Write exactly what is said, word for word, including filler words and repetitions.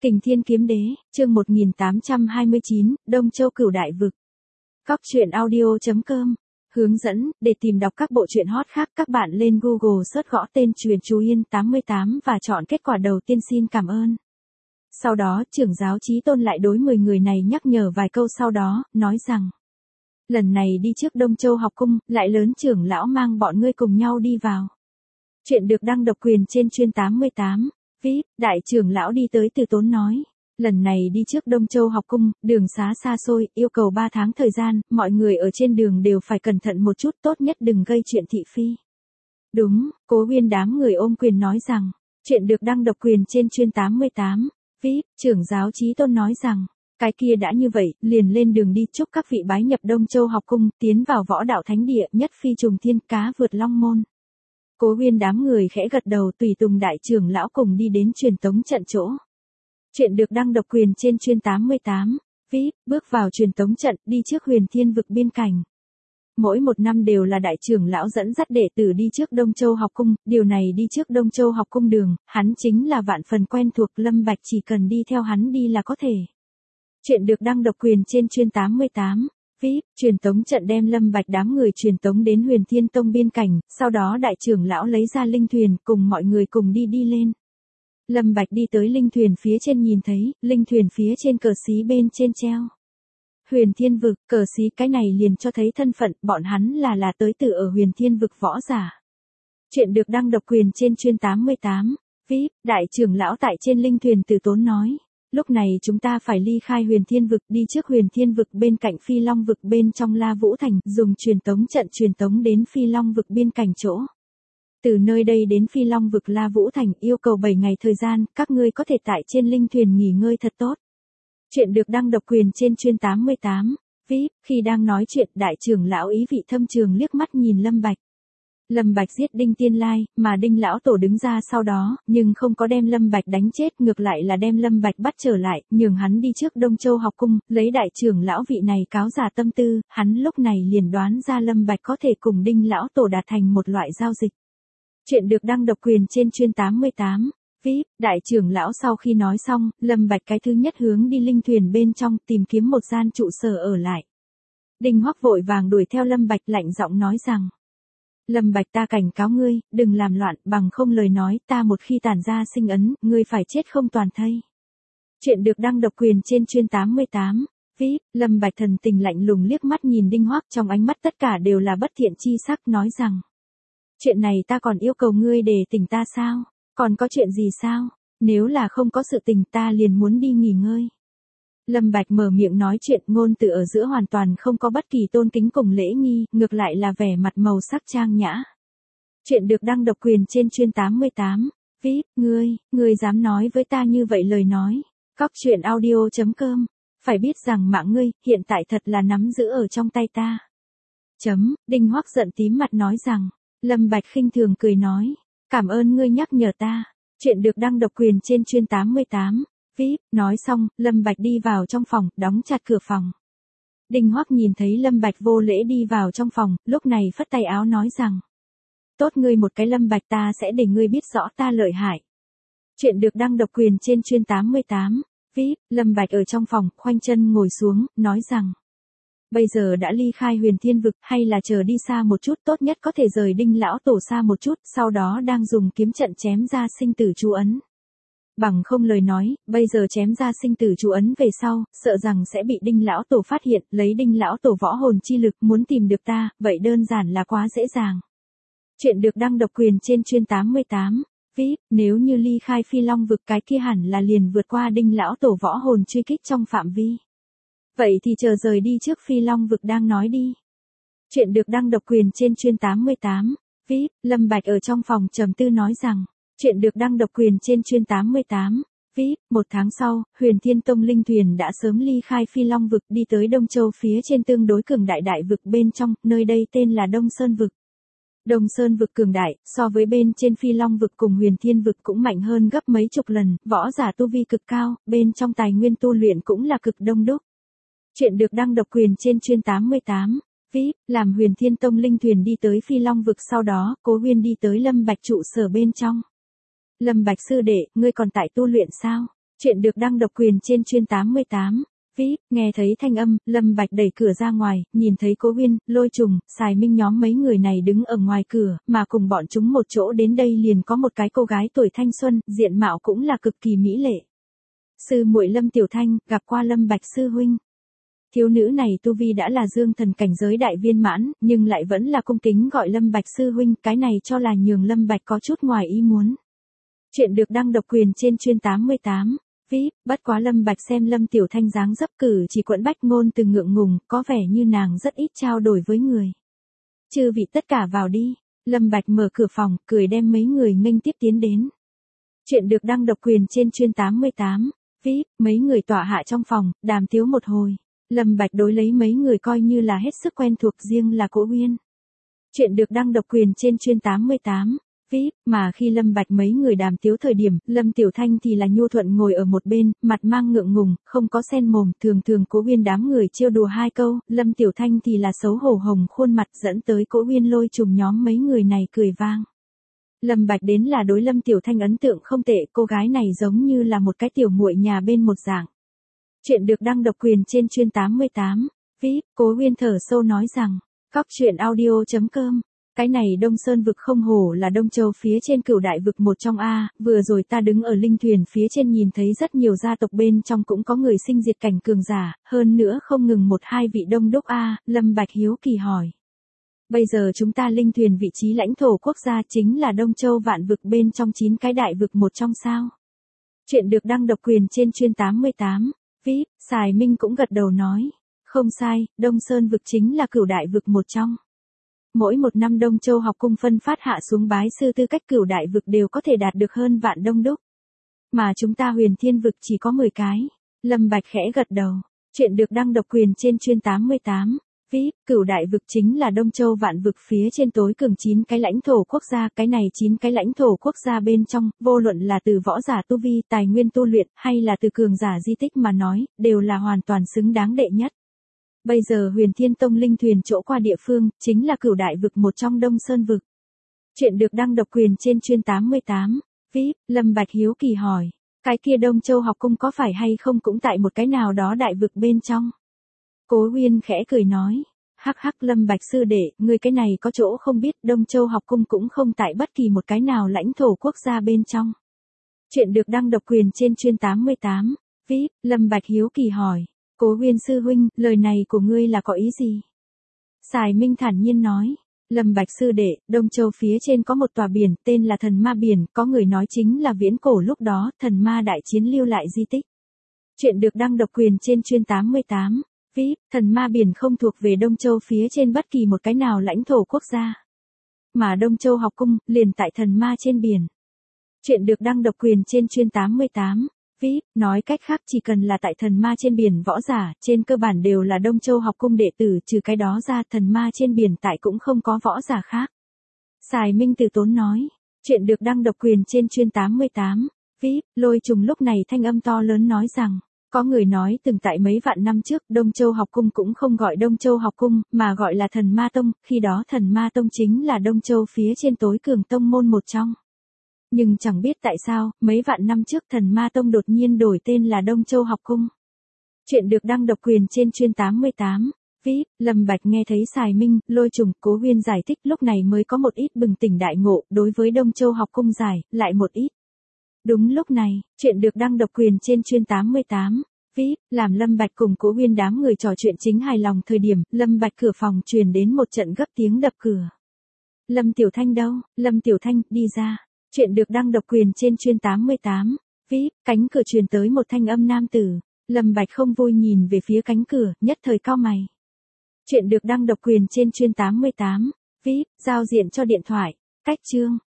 Kình Thiên Kiếm Đế, chương một nghìn tám trăm hai mươi chín, Đông Châu Cửu Đại Vực. Cóc truyện audio chấm com. Hướng dẫn, để tìm đọc các bộ truyện hot khác các bạn lên Google search gõ tên Truyện Chú Yên tám mươi tám và chọn kết quả đầu tiên xin cảm ơn. Sau đó trưởng giáo Chí Tôn lại đối mười người này nhắc nhở vài câu sau đó, nói rằng. Lần này đi trước Đông Châu học cung, lại lớn trưởng lão mang bọn ngươi cùng nhau đi vào. Chuyện được đăng độc quyền trên chuyên tám mươi tám. vê i pê, đại trưởng lão đi tới Từ Tốn nói. Lần này đi trước Đông Châu học cung, đường xá xa xôi, yêu cầu ba tháng thời gian, mọi người ở trên đường đều phải cẩn thận một chút, tốt nhất đừng gây chuyện thị phi. Đúng, Cố Huyên đám người ôm quyền nói rằng, chuyện được đăng độc quyền trên chuyên tám mươi tám. vê i pê, trưởng giáo Chí Tôn nói rằng, cái kia đã như vậy, liền lên đường đi, chúc các vị bái nhập Đông Châu học cung, tiến vào võ đạo thánh địa, nhất phi trùng thiên, cá vượt long môn. Cố Huyên đám người khẽ gật đầu tùy tùng đại trưởng lão cùng đi đến truyền tống trận chỗ. Chuyện được đăng độc quyền trên chuyên tám mươi tám. vê i pê, bước vào truyền tống trận, đi trước Huyền Thiên vực biên cảnh. Mỗi một năm đều là đại trưởng lão dẫn dắt đệ tử đi trước Đông Châu học cung, điều này đi trước Đông Châu học cung đường, hắn chính là vạn phần quen thuộc, Lâm Bạch chỉ cần đi theo hắn đi là có thể. Chuyện được đăng độc quyền trên chuyên tám mươi tám. vê i pê, truyền tống trận đem Lâm Bạch đám người truyền tống đến Huyền Thiên Tông biên cảnh, sau đó đại trưởng lão lấy ra linh thuyền, cùng mọi người cùng đi đi lên. Lâm Bạch đi tới linh thuyền phía trên nhìn thấy, linh thuyền phía trên cờ xí bên trên treo. Huyền Thiên vực, cờ xí cái này liền cho thấy thân phận, bọn hắn là là tới từ ở Huyền Thiên vực võ giả. Chuyện được đăng độc quyền trên chuyên tám mươi tám. vê i pê, đại trưởng lão tại trên linh thuyền Từ Tốn nói. Lúc này chúng ta phải ly khai Huyền Thiên vực, đi trước Huyền Thiên vực bên cạnh Phi Long vực bên trong La Vũ Thành, dùng truyền tống trận truyền tống đến Phi Long vực biên cảnh chỗ. Từ nơi đây đến Phi Long vực La Vũ Thành, yêu cầu bảy ngày thời gian, các ngươi có thể tại trên linh thuyền nghỉ ngơi thật tốt. Chuyện được đăng độc quyền trên chuyên tám mươi tám. vê i pê, khi đang nói chuyện, đại trưởng lão ý vị thâm trường liếc mắt nhìn Lâm Bạch. Lâm Bạch giết Đinh Tiên Lai, mà Đinh lão tổ đứng ra sau đó, nhưng không có đem Lâm Bạch đánh chết, ngược lại là đem Lâm Bạch bắt trở lại, nhường hắn đi trước Đông Châu học cung, lấy đại trưởng lão vị này cáo giả tâm tư, hắn lúc này liền đoán ra Lâm Bạch có thể cùng Đinh lão tổ đạt thành một loại giao dịch. Chuyện được đăng độc quyền trên chuyên tám mươi tám. vê i pê, đại trưởng lão sau khi nói xong, Lâm Bạch cái thứ nhất hướng đi linh thuyền bên trong, tìm kiếm một gian trụ sở ở lại. Đinh Hoắc vội vàng đuổi theo Lâm Bạch, lạnh giọng nói rằng. Lâm Bạch, ta cảnh cáo ngươi, đừng làm loạn, bằng không lời nói, ta một khi tản ra sinh ấn, ngươi phải chết không toàn thây. Chuyện được đăng độc quyền trên chuyên tám mươi tám. vê i pê, Lâm Bạch thần tình lạnh lùng liếc mắt nhìn Đinh Hoắc, trong ánh mắt tất cả đều là bất thiện chi sắc, nói rằng. Chuyện này ta còn yêu cầu ngươi để tỉnh ta sao? Còn có chuyện gì sao? Nếu là không có sự tình ta liền muốn đi nghỉ ngơi. Lâm Bạch mở miệng nói chuyện, ngôn từ ở giữa hoàn toàn không có bất kỳ tôn kính cùng lễ nghi, ngược lại là vẻ mặt màu sắc trang nhã. Chuyện được đăng độc quyền trên chuyên tám mươi tám. vê i pê, ngươi, ngươi dám nói với ta như vậy lời nói. Cóc truyện audio chấm com. Phải biết rằng mạng ngươi, hiện tại thật là nắm giữ ở trong tay ta. Chấm, Đinh Hoắc giận tím mặt nói rằng. Lâm Bạch khinh thường cười nói. Cảm ơn ngươi nhắc nhở ta. Chuyện được đăng độc quyền trên chuyên tám mươi tám. vê i pê, nói xong, Lâm Bạch đi vào trong phòng, đóng chặt cửa phòng. Đinh Hoắc nhìn thấy Lâm Bạch vô lễ đi vào trong phòng, lúc này phất tay áo nói rằng. Tốt ngươi một cái Lâm Bạch, ta sẽ để ngươi biết rõ ta lợi hại. Chuyện được đăng độc quyền trên chuyên tám mươi tám. vê i pê, Lâm Bạch ở trong phòng, khoanh chân ngồi xuống, nói rằng. Bây giờ đã ly khai Huyền Thiên vực, hay là chờ đi xa một chút, tốt nhất có thể rời Đinh lão tổ xa một chút, sau đó đang dùng kiếm trận chém ra sinh tử chú ấn. Bằng không lời nói, bây giờ chém ra sinh tử chú ấn về sau, sợ rằng sẽ bị Đinh lão tổ phát hiện, lấy Đinh lão tổ võ hồn chi lực muốn tìm được ta, vậy đơn giản là quá dễ dàng. Chuyện được đăng độc quyền trên chuyên tám mươi tám. vê i pê, nếu như ly khai Phi Long vực, cái kia hẳn là liền vượt qua Đinh lão tổ võ hồn truy kích trong phạm vi. Vậy thì chờ rời đi trước Phi Long vực đang nói đi. Chuyện được đăng độc quyền trên chuyên tám mươi tám. vê i pê, Lâm Bạch ở trong phòng trầm tư nói rằng. Chuyện được đăng độc quyền trên chuyên tám mươi tám. vê i pê, một tháng sau, Huyền Thiên Tông linh thuyền đã sớm ly khai Phi Long vực đi tới Đông Châu phía trên tương đối cường đại đại vực bên trong, nơi đây tên là Đông Sơn vực. Đông Sơn vực cường đại, so với bên trên Phi Long vực cùng Huyền Thiên vực cũng mạnh hơn gấp mấy chục lần, võ giả tu vi cực cao, bên trong tài nguyên tu luyện cũng là cực đông đúc. Chuyện được đăng độc quyền trên chuyên tám mươi tám. vê i pê, làm Huyền Thiên Tông linh thuyền đi tới Phi Long vực sau đó, Cố Huyên đi tới Lâm Bạch trụ sở bên trong. Lâm Bạch sư đệ, ngươi còn tại tu luyện sao? Chuyện được đăng độc quyền trên chuyên tám mươi tám. vê i pê, nghe thấy thanh âm, Lâm Bạch đẩy cửa ra ngoài, nhìn thấy Cố Uyên, Lôi Trùng, Sài Minh nhóm mấy người này đứng ở ngoài cửa, mà cùng bọn chúng một chỗ đến đây liền có một cái cô gái tuổi thanh xuân, diện mạo cũng là cực kỳ mỹ lệ. Sư muội Lâm Tiểu Thanh, gặp qua Lâm Bạch sư huynh. Thiếu nữ này tu vi đã là dương thần cảnh giới đại viên mãn, nhưng lại vẫn là cung kính gọi Lâm Bạch sư huynh, cái này cho là nhường Lâm Bạch có chút ngoài ý muốn. Chuyện được đăng độc quyền trên chuyên tám mươi tám. vê i pê, bất quá Lâm Bạch xem Lâm Tiểu Thanh dáng dấp cử chỉ quẫn bách ngôn từ ngượng ngùng, có vẻ như nàng rất ít trao đổi với người. Chư vị tất cả vào đi. Lâm Bạch mở cửa phòng, cười đem mấy người nghênh tiếp tiến đến. Chuyện được đăng độc quyền trên chuyên tám mươi tám. vê i pê, mấy người tọa hạ trong phòng, đàm tiếu một hồi. Lâm Bạch đối lấy mấy người coi như là hết sức quen thuộc, riêng là Cố Uyên. Chuyện được đăng độc quyền trên chuyên tám mươi tám. vê i pê, mà khi Lâm Bạch mấy người đàm tiếu thời điểm, Lâm Tiểu Thanh thì là nhu thuận ngồi ở một bên, mặt mang ngượng ngùng, không có sen mồm, thường thường Cố Uyên đám người trêu đùa hai câu, Lâm Tiểu Thanh thì là xấu hổ hồng khuôn mặt, dẫn tới Cố Uyên Lôi Trùng nhóm mấy người này cười vang. Lâm Bạch đến là đối Lâm Tiểu Thanh ấn tượng không tệ, cô gái này giống như là một cái tiểu muội nhà bên một dạng. Chuyện được đăng độc quyền trên chuyên tám mươi tám. vê i pê, Cố Uyên thở sâu nói rằng, Cóc truyện audio chấm com. Cái này Đông Sơn vực không hổ là Đông Châu phía trên Cửu Đại vực một trong a, vừa rồi ta đứng ở linh thuyền phía trên nhìn thấy rất nhiều gia tộc bên trong cũng có người sinh diệt cảnh cường giả, hơn nữa không ngừng một hai vị đông đúc a, Lâm Bạch hiếu kỳ hỏi. Bây giờ chúng ta linh thuyền vị trí lãnh thổ quốc gia chính là Đông Châu vạn vực bên trong chín cái đại vực một trong sao? Chuyện được đăng độc quyền trên chuyên tám mươi tám. vê i pê, Sài Minh cũng gật đầu nói. Không sai, Đông Sơn vực chính là Cửu Đại vực một trong. Mỗi một năm Đông Châu học cung phân phát hạ xuống bái sư tư cách Cửu Đại vực đều có thể đạt được hơn vạn đông đúc. Mà chúng ta Huyền Thiên vực chỉ có mười cái. Lâm Bạch khẽ gật đầu. Chuyện được đăng độc quyền trên chuyên tám mươi tám. vê i pê, Cửu Đại vực chính là Đông Châu vạn vực phía trên tối cường chín cái lãnh thổ quốc gia, cái này chín cái lãnh thổ quốc gia bên trong, vô luận là từ võ giả tu vi, tài nguyên tu luyện, hay là từ cường giả di tích mà nói, đều là hoàn toàn xứng đáng đệ nhất. Bây giờ Huyền Thiên Tông linh thuyền chỗ qua địa phương, chính là Cửu Đại vực một trong Đông Sơn vực. Chuyện được đăng độc quyền trên chuyên tám mươi tám. vê i pê, Lâm Bạch hiếu kỳ hỏi, cái kia Đông Châu học cung có phải hay không cũng tại một cái nào đó đại vực bên trong? Cố Uyên khẽ cười nói, hắc hắc Lâm Bạch sư đệ, người cái này có chỗ không biết, Đông Châu học cung cũng không tại bất kỳ một cái nào lãnh thổ quốc gia bên trong. Chuyện được đăng độc quyền trên chuyên tám mươi tám. vê i pê, Lâm Bạch hiếu kỳ hỏi, Cố Uyên sư huynh, lời này của ngươi là có ý gì? Sài Minh thản nhiên nói, Lâm Bạch sư đệ, Đông Châu phía trên có một tòa biển, tên là Thần Ma Biển, có người nói chính là viễn cổ lúc đó, thần ma đại chiến lưu lại di tích. Chuyện được đăng độc quyền trên chuyên tám mươi tám. vê i pê, Thần Ma Biển không thuộc về Đông Châu phía trên bất kỳ một cái nào lãnh thổ quốc gia. Mà Đông Châu học cung, liền tại Thần Ma trên biển. Chuyện được đăng độc quyền trên chuyên tám mươi tám. vê i pê, nói cách khác chỉ cần là tại Thần Ma trên biển võ giả, trên cơ bản đều là Đông Châu học cung đệ tử, trừ cái đó ra Thần Ma trên biển tại cũng không có võ giả khác. Sài Minh từ tốn nói, chuyện được đăng độc quyền trên chuyên tám mươi tám. vê i pê, Lôi Trùng lúc này thanh âm to lớn nói rằng, có người nói từng tại mấy vạn năm trước, Đông Châu học cung cũng không gọi Đông Châu học cung, mà gọi là Thần Ma Tông, khi đó Thần Ma Tông chính là Đông Châu phía trên tối cường tông môn một trong. Nhưng chẳng biết tại sao, mấy vạn năm trước Thần Ma Tông đột nhiên đổi tên là Đông Châu học cung. Chuyện được đăng độc quyền trên chuyên tám mươi tám. vê i pê, Lâm Bạch nghe thấy Sài Minh, Lôi Trùng, Cố Uyên giải thích lúc này mới có một ít bừng tỉnh đại ngộ, đối với Đông Châu học cung giải, lại một ít. Đúng lúc này, chuyện được đăng độc quyền trên chuyên tám mươi tám. vê i pê, làm Lâm Bạch cùng Cố Uyên đám người trò chuyện chính hài lòng thời điểm, Lâm Bạch cửa phòng truyền đến một trận gấp tiếng đập cửa. Lâm Tiểu Thanh đâu? Lâm Tiểu Thanh, đi ra. Chuyện được đăng độc quyền trên chuyên tám mươi tám. vê i pê, cánh cửa truyền tới một thanh âm nam tử. Lâm Bạch không vui nhìn về phía cánh cửa, nhất thời cau mày. Chuyện được đăng độc quyền trên chuyên tám mươi tám. vê i pê, giao diện cho điện thoại. Cách chương.